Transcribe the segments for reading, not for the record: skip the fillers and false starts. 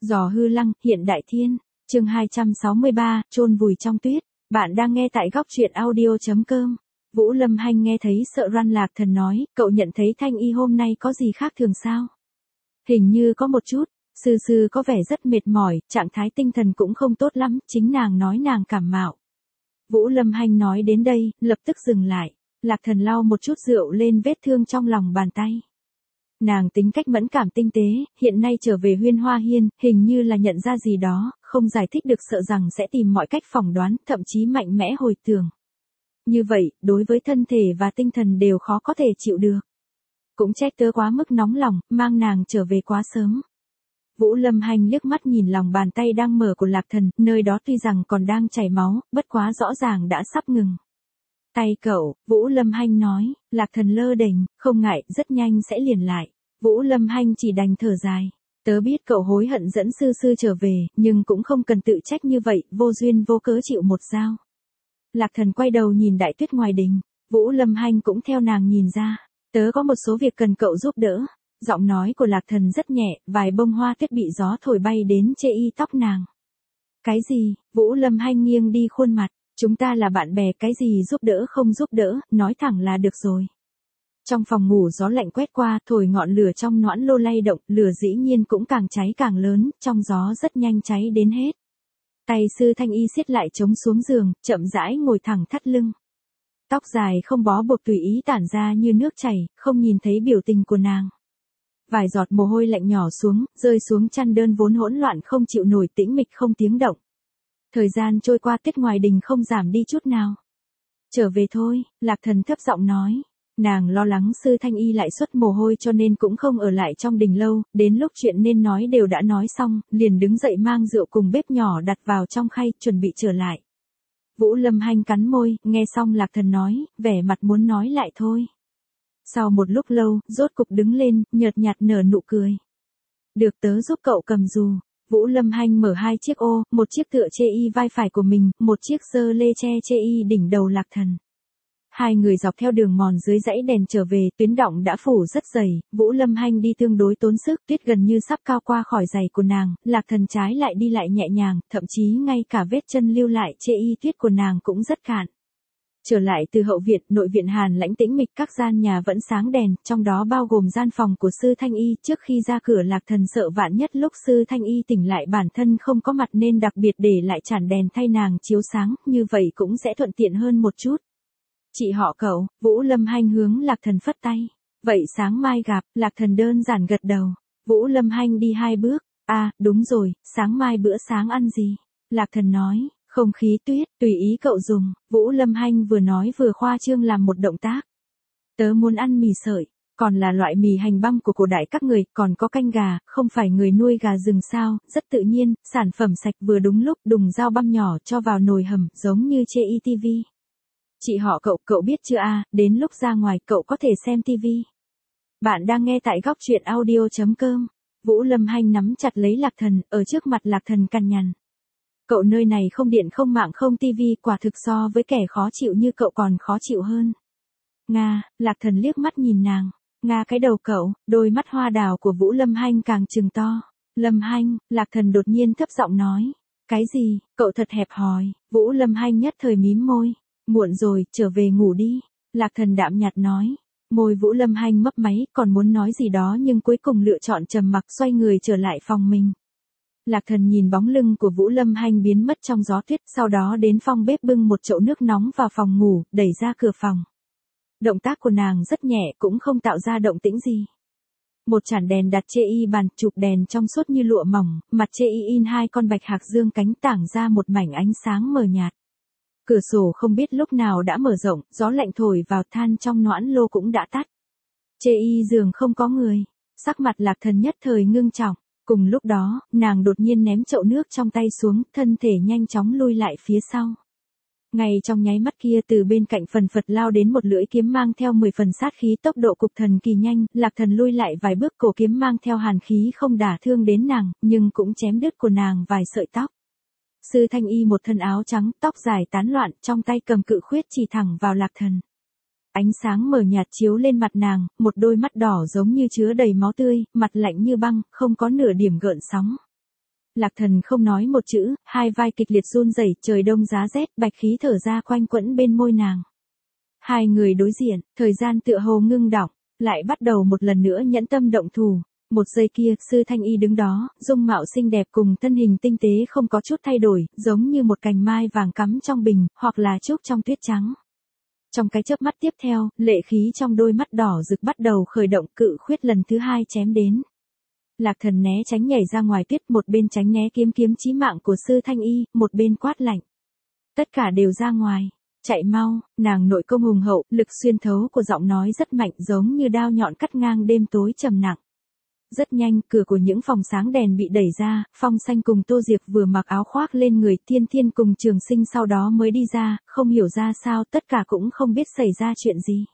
Giò hư lăng, hiện đại thiên. Chương 263, chôn vùi trong tuyết. Bạn đang nghe tại góc truyện audio.com. Vũ Lâm Hanh nghe thấy sợ răn Lạc Thần nói, cậu nhận thấy Thanh Y hôm nay có gì khác thường sao? Hình như có một chút, sư sư có vẻ rất mệt mỏi, trạng thái tinh thần cũng không tốt lắm, chính nàng nói nàng cảm mạo. Vũ Lâm Hanh nói đến đây, lập tức dừng lại. Lạc Thần lau một chút rượu lên vết thương trong lòng bàn tay. Nàng tính cách mẫn cảm tinh tế, hiện nay trở về Huyên Hoa Hiên, hình như là nhận ra gì đó, không giải thích được sợ rằng sẽ tìm mọi cách phỏng đoán, thậm chí mạnh mẽ hồi tưởng. Như vậy, đối với thân thể và tinh thần đều khó có thể chịu được. Cũng trách tớ quá mức nóng lòng, mang nàng trở về quá sớm. Vũ Lâm Hanh liếc mắt nhìn lòng bàn tay đang mở của Lạc Thần, nơi đó tuy rằng còn đang chảy máu, bất quá rõ ràng đã sắp ngừng. Tay cậu, Vũ Lâm Hanh nói. Lạc Thần lơ đễnh, không ngại, rất nhanh sẽ liền lại. Vũ Lâm Hanh chỉ đành thở dài. Tớ biết cậu hối hận dẫn sư sư trở về, nhưng cũng không cần tự trách như vậy, vô duyên vô cớ chịu một dao. Lạc Thần quay đầu nhìn đại tuyết ngoài đình, Vũ Lâm Hanh cũng theo nàng nhìn ra. Tớ có một số việc cần cậu giúp đỡ. Giọng nói của Lạc Thần rất nhẹ, vài bông hoa tuyết bị gió thổi bay đến chê y tóc nàng. Cái gì? Vũ Lâm Hanh nghiêng đi khuôn mặt. Chúng ta là bạn bè, cái gì giúp đỡ không giúp đỡ, nói thẳng là được rồi. Trong phòng ngủ gió lạnh quét qua, thổi ngọn lửa trong noãn lô lay động, lửa dĩ nhiên cũng càng cháy càng lớn, trong gió rất nhanh cháy đến hết. Tay sư Thanh Y siết lại chống xuống giường, chậm rãi ngồi thẳng thắt lưng. Tóc dài không bó buộc tùy ý tản ra như nước chảy, không nhìn thấy biểu tình của nàng. Vài giọt mồ hôi lạnh nhỏ xuống, rơi xuống chăn đơn vốn hỗn loạn không chịu nổi, tĩnh mịch không tiếng động. Thời gian trôi qua, tuyết ngoài đình không giảm đi chút nào. Trở về thôi, Lạc Thần thấp giọng nói. Nàng lo lắng sư Thanh Y lại xuất mồ hôi cho nên cũng không ở lại trong đình lâu, đến lúc chuyện nên nói đều đã nói xong, liền đứng dậy mang rượu cùng bếp nhỏ đặt vào trong khay, chuẩn bị trở lại. Vũ Lâm Hanh cắn môi, nghe xong Lạc Thần nói, vẻ mặt muốn nói lại thôi. Sau một lúc lâu, rốt cục đứng lên, nhợt nhạt nở nụ cười. Được, tớ giúp cậu cầm dù. Vũ Lâm Hanh mở hai chiếc ô, một chiếc tựa chê y vai phải của mình, một chiếc giơ lê che chê y đỉnh đầu Lạc Thần. Hai người dọc theo đường mòn dưới dãy đèn trở về, tuyến động đã phủ rất dày, Vũ Lâm Hanh đi tương đối tốn sức, tuyết gần như sắp cao qua khỏi giày của nàng, Lạc Thần trái lại đi lại nhẹ nhàng, thậm chí ngay cả vết chân lưu lại chê y tuyết của nàng cũng rất cạn. Trở lại từ hậu viện, nội viện Hàn lãnh tĩnh mịch, các gian nhà vẫn sáng đèn, trong đó bao gồm gian phòng của sư Thanh Y. Trước khi ra cửa, Lạc Thần sợ vạn nhất lúc sư Thanh Y tỉnh lại bản thân không có mặt nên đặc biệt để lại chản đèn thay nàng chiếu sáng, như vậy cũng sẽ thuận tiện hơn một chút. Chị họ cậu, Vũ Lâm Hanh hướng Lạc Thần phất tay. Vậy sáng mai gặp, Lạc Thần đơn giản gật đầu. Vũ Lâm Hanh đi hai bước. À, đúng rồi, sáng mai bữa sáng ăn gì? Lạc Thần nói. Không khí tuyết, tùy ý cậu dùng. Vũ Lâm Hanh vừa nói vừa khoa trương làm một động tác. Tớ muốn ăn mì sợi, còn là loại mì hành băm của cổ đại các người, còn có canh gà, không phải người nuôi gà rừng sao, rất tự nhiên, sản phẩm sạch vừa đúng lúc, đùng dao băm nhỏ cho vào nồi hầm, giống như chê y tivi. Chị họ cậu biết chưa à, đến lúc ra ngoài cậu có thể xem tivi. Bạn đang nghe tại góc truyện audio.com. Vũ Lâm Hanh nắm chặt lấy Lạc Thần, ở trước mặt Lạc Thần cằn nhằn. Cậu nơi này không điện không mạng không tivi, quả thực so với kẻ khó chịu như cậu còn khó chịu hơn. Nga, Lạc Thần liếc mắt nhìn nàng. Nga cái đầu cậu, đôi mắt hoa đào của Vũ Lâm Hanh càng trừng to. Lâm Hanh, Lạc Thần đột nhiên thấp giọng nói. Cái gì, cậu thật hẹp hòi. Vũ Lâm Hanh nhất thời mím môi. Muộn rồi, trở về ngủ đi. Lạc Thần đạm nhạt nói. Môi Vũ Lâm Hanh mấp máy, còn muốn nói gì đó nhưng cuối cùng lựa chọn trầm mặc, xoay người trở lại phòng mình. Lạc Thần nhìn bóng lưng của Vũ Lâm Hanh biến mất trong gió tuyết, sau đó đến phòng bếp bưng một chậu nước nóng vào phòng ngủ, đẩy ra cửa phòng. Động tác của nàng rất nhẹ, cũng không tạo ra động tĩnh gì. Một chản đèn đặt chê y bàn, chụp đèn trong suốt như lụa mỏng, mặt chê y in hai con bạch hạc dương cánh tảng ra một mảnh ánh sáng mờ nhạt. Cửa sổ không biết lúc nào đã mở rộng, gió lạnh thổi vào, than trong noãn lô cũng đã tắt. Chê y giường không có người, sắc mặt Lạc Thần nhất thời ngưng trọng. Cùng lúc đó, nàng đột nhiên ném chậu nước trong tay xuống, thân thể nhanh chóng lui lại phía sau. Ngay trong nháy mắt kia, từ bên cạnh phần phật lao đến một lưỡi kiếm mang theo 10 phần sát khí, tốc độ cục thần kỳ nhanh, Lạc Thần lui lại vài bước, cổ kiếm mang theo hàn khí không đả thương đến nàng, nhưng cũng chém đứt của nàng vài sợi tóc. Sư Thanh Y một thân áo trắng, tóc dài tán loạn, trong tay cầm cự khuyết chỉ thẳng vào Lạc Thần. Ánh sáng mờ nhạt chiếu lên mặt nàng, một đôi mắt đỏ giống như chứa đầy máu tươi, mặt lạnh như băng, không có nửa điểm gợn sóng. Lạc Thần không nói một chữ, hai vai kịch liệt run rẩy, trời đông giá rét, bạch khí thở ra quanh quẩn bên môi nàng. Hai người đối diện, thời gian tựa hồ ngưng đọng, lại bắt đầu một lần nữa nhẫn tâm động thủ. Một giây kia, Sư Thanh Y đứng đó, dung mạo xinh đẹp cùng thân hình tinh tế không có chút thay đổi, giống như một cành mai vàng cắm trong bình, hoặc là trúc trong tuyết trắng. Trong cái chớp mắt tiếp theo, lệ khí trong đôi mắt đỏ rực bắt đầu khởi động, cự khuyết lần thứ hai chém đến. Lạc Thần né tránh nhảy ra ngoài tuyết, một bên tránh né kiếm chí mạng của Sư Thanh Y, một bên quát lạnh. Tất cả đều ra ngoài, chạy mau, nàng nội công hùng hậu, lực xuyên thấu của giọng nói rất mạnh, giống như đao nhọn cắt ngang đêm tối trầm nặng. Rất nhanh, cửa của những phòng sáng đèn bị đẩy ra, Phong Xanh cùng Tô Diệp vừa mặc áo khoác lên người, Thiên Thiên cùng Trường Sinh sau đó mới đi ra, không hiểu ra sao, tất cả cũng không biết xảy ra chuyện gì.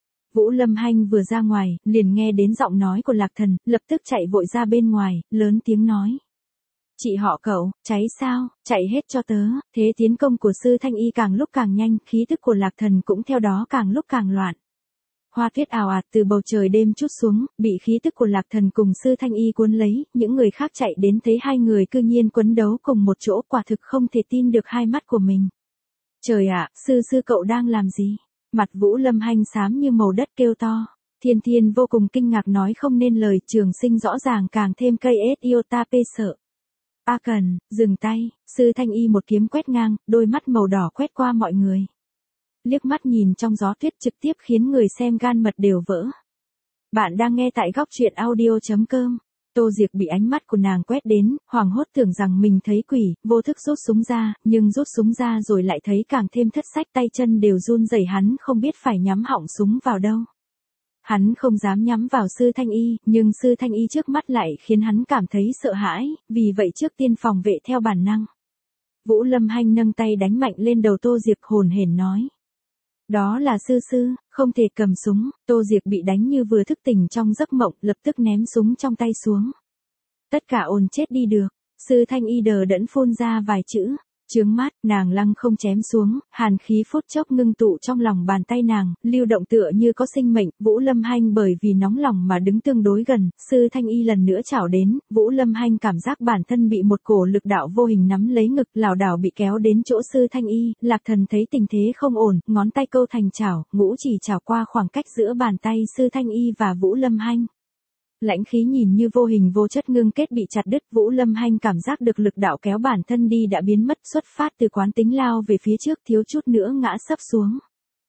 Vũ Lâm Hanh vừa ra ngoài, liền nghe đến giọng nói của Lạc Thần, lập tức chạy vội ra bên ngoài, lớn tiếng nói. Chị họ Cậu, cháy sao, chạy hết cho tớ. Thế tiến công của Sư Thanh Y càng lúc càng nhanh, khí tức của Lạc Thần cũng theo đó càng lúc càng loạn. Hoa tuyết ào ạt từ bầu trời đêm trút xuống, bị khí tức của Lạc Thần cùng Sư Thanh Y cuốn lấy, những người khác chạy đến thấy hai người cư nhiên quấn đấu cùng một chỗ, quả thực không thể tin được hai mắt của mình. Trời ạ, sư cậu đang làm gì? Mặt Vũ Lâm Hanh xám như màu đất kêu to. Thiên Thiên vô cùng kinh ngạc nói không nên lời, Trường Sinh rõ ràng càng thêm cây ết iota pê sợ. A Cần, dừng tay, Sư Thanh Y một kiếm quét ngang, đôi mắt màu đỏ quét qua mọi người. Liếc mắt nhìn trong gió tuyết trực tiếp khiến người xem gan mật đều vỡ. Bạn đang nghe tại góc truyện audio.com. Tô Diệp bị ánh mắt của nàng quét đến, hoảng hốt tưởng rằng mình thấy quỷ, vô thức rút súng ra, nhưng rút súng ra rồi lại thấy càng thêm thất sách, tay chân đều run rẩy, hắn không biết phải nhắm họng súng vào đâu. Hắn không dám nhắm vào Sư Thanh Y, nhưng Sư Thanh Y trước mắt lại khiến hắn cảm thấy sợ hãi, vì vậy trước tiên phòng vệ theo bản năng. Vũ Lâm Hanh nâng tay đánh mạnh lên đầu Tô Diệp, hồn hển nói. Đó là sư, không thể cầm súng. Tô Diệp bị đánh như vừa thức tỉnh trong giấc mộng, lập tức ném súng trong tay xuống. Tất cả ồn chết đi được. Sư Thanh Y đờ đẫn phun ra vài chữ. Chướng mắt, nàng lăng không chém xuống, hàn khí phút chốc ngưng tụ trong lòng bàn tay nàng, lưu động tựa như có sinh mệnh. Vũ Lâm Hanh bởi vì nóng lòng mà đứng tương đối gần, Sư Thanh Y lần nữa chảo đến, Vũ Lâm Hanh cảm giác bản thân bị một cổ lực đạo vô hình nắm lấy ngực, lảo đảo bị kéo đến chỗ Sư Thanh Y. Lạc Thần thấy tình thế không ổn, ngón tay câu thành chảo, ngũ chỉ chảo qua khoảng cách giữa bàn tay Sư Thanh Y và Vũ Lâm Hanh. Lãnh khí nhìn như vô hình vô chất ngưng kết bị chặt đứt, Vũ Lâm Hanh cảm giác được lực đạo kéo bản thân đi đã biến mất, xuất phát từ quán tính lao về phía trước, thiếu chút nữa ngã sấp xuống.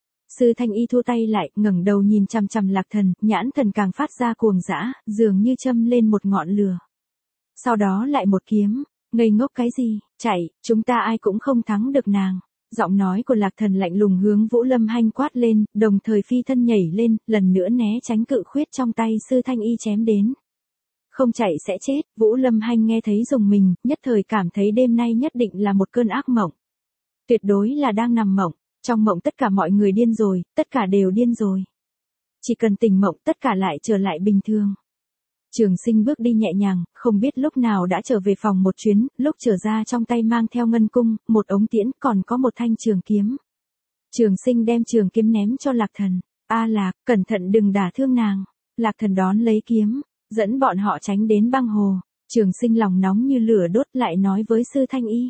Sư Thanh Y thu tay lại, ngẩng đầu nhìn chằm chằm Lạc Thần, nhãn thần càng phát ra cuồng dã, dường như châm lên một ngọn lửa. Sau đó lại một kiếm, ngây ngốc cái gì, chạy, chúng ta ai cũng không thắng được nàng. Giọng nói của Lạc Thần lạnh lùng hướng Vũ Lâm Hanh quát lên, đồng thời phi thân nhảy lên, lần nữa né tránh cự khuyết trong tay Sư Thanh Y chém đến. Không chạy sẽ chết, Vũ Lâm Hanh nghe thấy rùng mình, nhất thời cảm thấy đêm nay nhất định là một cơn ác mộng. Tuyệt đối là đang nằm mộng, trong mộng tất cả mọi người điên rồi, tất cả đều điên rồi. Chỉ cần tỉnh mộng tất cả lại trở lại bình thường. Trường Sinh bước đi nhẹ nhàng, không biết lúc nào đã trở về phòng một chuyến, lúc trở ra trong tay mang theo ngân cung, một ống tiễn, còn có một thanh trường kiếm. Trường Sinh đem trường kiếm ném cho Lạc Thần. A Lạc, cẩn thận đừng đả thương nàng. Lạc Thần đón lấy kiếm, dẫn bọn họ tránh đến băng hồ. Trường Sinh lòng nóng như lửa đốt lại nói với Sư Thanh Y.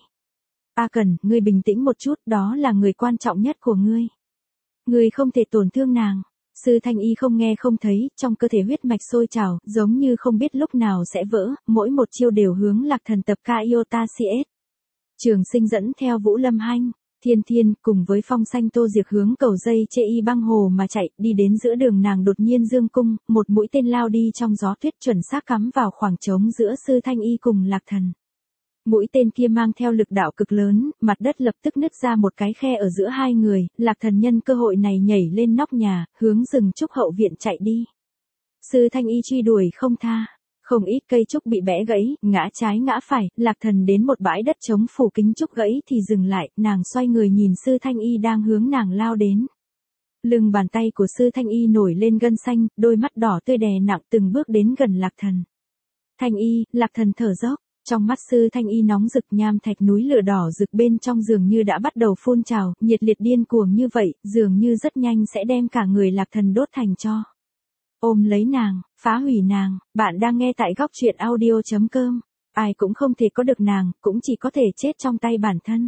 A Cần, ngươi bình tĩnh một chút, đó là người quan trọng nhất của ngươi. Ngươi không thể tổn thương nàng. Sư Thanh Y không nghe không thấy, trong cơ thể huyết mạch sôi trào, giống như không biết lúc nào sẽ vỡ, mỗi một chiêu đều hướng Lạc Thần tập ca iota CS. Trường Sinh dẫn theo Vũ Lâm Hanh, Thiên Thiên, cùng với Phong Xanh Tô Diệp hướng cầu dây chê y băng hồ mà chạy, đi đến giữa đường nàng đột nhiên dương cung, một mũi tên lao đi trong gió tuyết chuẩn xác cắm vào khoảng trống giữa Sư Thanh Y cùng Lạc Thần. Mũi tên kia mang theo lực đạo cực lớn, mặt đất lập tức nứt ra một cái khe ở giữa hai người, Lạc Thần nhân cơ hội này nhảy lên nóc nhà, hướng rừng trúc hậu viện chạy đi. Sư Thanh Y truy đuổi không tha, không ít cây trúc bị bẻ gãy, ngã trái ngã phải, Lạc Thần đến một bãi đất trống phủ kính trúc gãy thì dừng lại, nàng xoay người nhìn Sư Thanh Y đang hướng nàng lao đến. Lưng bàn tay của Sư Thanh Y nổi lên gân xanh, đôi mắt đỏ tươi đè nặng từng bước đến gần Lạc Thần. Thanh Y, Lạc Thần thở dốc. Trong mắt Sư Thanh Y nóng rực, nham thạch núi lửa đỏ rực bên trong dường như đã bắt đầu phun trào, nhiệt liệt điên cuồng như vậy, dường như rất nhanh sẽ đem cả người Lạc Thần đốt thành tro. Ôm lấy nàng, phá hủy nàng, bạn đang nghe tại góc truyện audio.com. ai cũng không thể có được nàng, cũng chỉ có thể chết trong tay bản thân.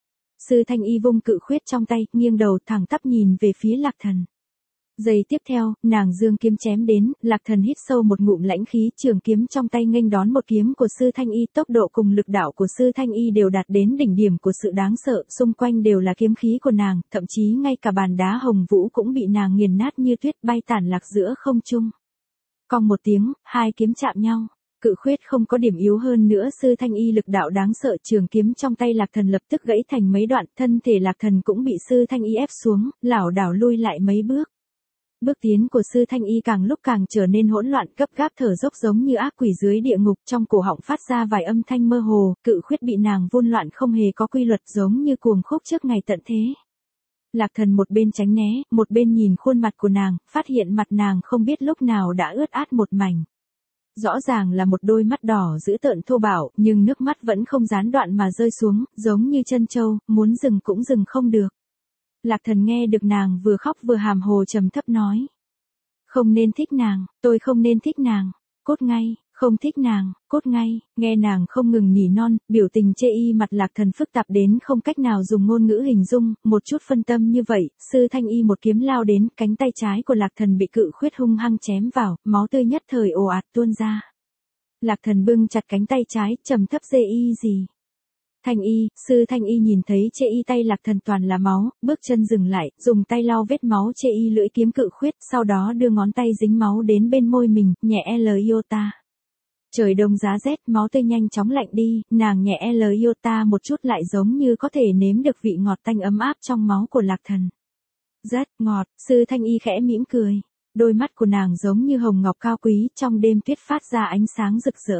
Sư Thanh Y vung cự khuyết trong tay, nghiêng đầu thẳng tắp nhìn về phía Lạc Thần. Giây tiếp theo, nàng giương kiếm chém đến, Lạc Thần hít sâu một ngụm lãnh khí, trường kiếm trong tay nghênh đón một kiếm của Sư Thanh Y, tốc độ cùng lực đạo của Sư Thanh Y đều đạt đến đỉnh điểm của sự đáng sợ, xung quanh đều là kiếm khí của nàng, thậm chí ngay cả bàn đá hồng vũ cũng bị nàng nghiền nát như tuyết, bay tản lạc giữa không trung. Cong một tiếng, hai kiếm chạm nhau. Cự khuyết không có điểm yếu hơn nữa, Sư Thanh Y lực đạo đáng sợ, trường kiếm trong tay Lạc Thần lập tức gãy thành mấy đoạn, thân thể Lạc Thần cũng bị Sư Thanh Y ép xuống, lảo đảo lui lại mấy bước. Bước tiến của Sư Thanh Y càng lúc càng trở nên hỗn loạn, gấp gáp thở dốc giống như ác quỷ dưới địa ngục, trong cổ họng phát ra vài âm thanh mơ hồ, cự khuyết bị nàng vun loạn không hề có quy luật, giống như cuồng khúc trước ngày tận thế. Lạc Thần một bên tránh né, một bên nhìn khuôn mặt của nàng, phát hiện mặt nàng không biết lúc nào đã ướt át một mảnh. Rõ ràng là một đôi mắt đỏ dữ tợn thô bạo, nhưng nước mắt vẫn không gián đoạn mà rơi xuống, giống như chân trâu, muốn dừng cũng dừng không được. Lạc Thần nghe được nàng vừa khóc vừa hàm hồ trầm thấp nói. Không nên thích nàng, tôi không nên thích nàng, cốt ngay, không thích nàng, cốt ngay, nghe nàng không ngừng nỉ non, biểu tình chê y mặt Lạc Thần phức tạp đến không cách nào dùng ngôn ngữ hình dung, một chút phân tâm như vậy, Sư Thanh Y một kiếm lao đến, cánh tay trái của Lạc Thần bị cự khuyết hung hăng chém vào, máu tươi nhất thời ồ ạt tuôn ra. Lạc Thần bưng chặt cánh tay trái, trầm thấp dê y gì. Thanh Y, Sư Thanh Y nhìn thấy chê y tay Lạc Thần toàn là máu, bước chân dừng lại, dùng tay lau vết máu chê y lưỡi kiếm cự khuyết, sau đó đưa ngón tay dính máu đến bên môi mình, nhẹ l iota. Trời đông giá rét, máu tươi nhanh chóng lạnh đi, nàng nhẹ l iota một chút lại giống như có thể nếm được vị ngọt tanh ấm áp trong máu của Lạc Thần. Rất ngọt, Sư Thanh Y khẽ mỉm cười. Đôi mắt của nàng giống như hồng ngọc cao quý, trong đêm tuyết phát ra ánh sáng rực rỡ.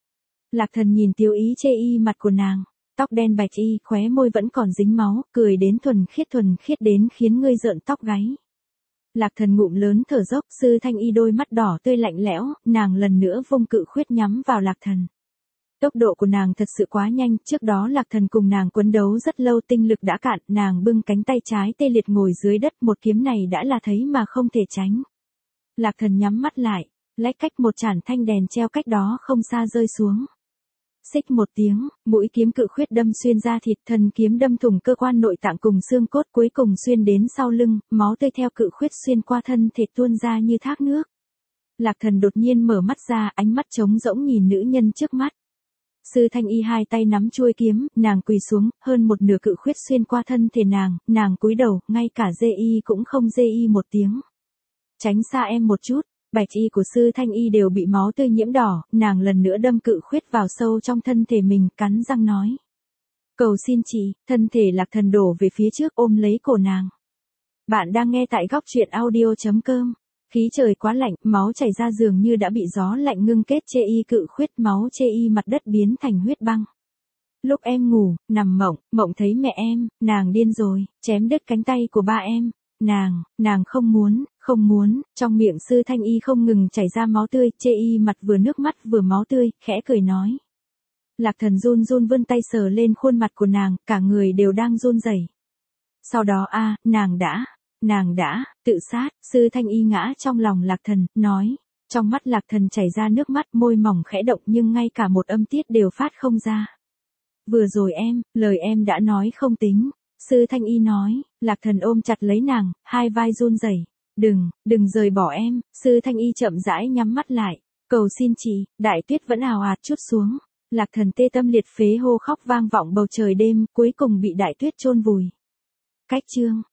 Lạc Thần nhìn tiêu ý chê y mặt của nàng. Tóc đen bạch y, khóe môi vẫn còn dính máu, cười đến thuần khiết đến khiến ngươi rợn tóc gáy. Lạc Thần ngụm lớn thở dốc, Sư Thanh Y đôi mắt đỏ tươi lạnh lẽo, nàng lần nữa vung cự khuyết nhắm vào Lạc Thần. Tốc độ của nàng thật sự quá nhanh, trước đó Lạc Thần cùng nàng quấn đấu rất lâu, tinh lực đã cạn, nàng bưng cánh tay trái tê liệt ngồi dưới đất, một kiếm này đã là thấy mà không thể tránh. Lạc Thần nhắm mắt lại, lách cách một chản thanh đèn treo cách đó không xa rơi xuống. Xích một tiếng, mũi kiếm cự khuyết đâm xuyên da thịt, thần kiếm đâm thủng cơ quan nội tạng cùng xương cốt, cuối cùng xuyên đến sau lưng, máu tươi theo cự khuyết xuyên qua thân thể tuôn ra như thác nước. Lạc Thần đột nhiên mở mắt ra, ánh mắt trống rỗng nhìn nữ nhân trước mắt. Sư Thanh Y hai tay nắm chuôi kiếm, nàng quỳ xuống, hơn một nửa cự khuyết xuyên qua thân thể nàng cúi đầu, ngay cả dê y cũng không dê y một tiếng. Tránh xa em một chút. Bạch y của Sư Thanh Y đều bị máu tươi nhiễm đỏ, nàng lần nữa đâm cự khuyết vào sâu trong thân thể mình, cắn răng nói. Cầu xin chị, thân thể Lạc Thần đổ về phía trước ôm lấy cổ nàng. Bạn đang nghe tại góc truyện audio.com. Khí trời quá lạnh, máu chảy ra dường như đã bị gió lạnh ngưng kết chê y cự khuyết, máu chê y mặt đất biến thành huyết băng. Lúc em ngủ, nằm mộng thấy mẹ em, nàng điên rồi, chém đứt cánh tay của ba em. Nàng không muốn, trong miệng Sư Thanh Y không ngừng chảy ra máu tươi, chê y mặt vừa nước mắt vừa máu tươi, khẽ cười nói. Lạc Thần run run vươn tay sờ lên khuôn mặt của nàng, cả người đều đang run rẩy. Sau đó nàng đã, tự sát, Sư Thanh Y ngã trong lòng Lạc Thần, nói. Trong mắt Lạc Thần chảy ra nước mắt, môi mỏng khẽ động nhưng ngay cả một âm tiết đều phát không ra. Vừa rồi lời em đã nói không tính. Sư Thanh Y nói, Lạc Thần ôm chặt lấy nàng, hai vai run rẩy. Đừng rời bỏ em, Sư Thanh Y chậm rãi nhắm mắt lại. Cầu xin chị, đại tuyết vẫn ào ạt trút xuống. Lạc Thần tê tâm liệt phế hô khóc vang vọng bầu trời đêm, cuối cùng bị đại tuyết chôn vùi. Cách chương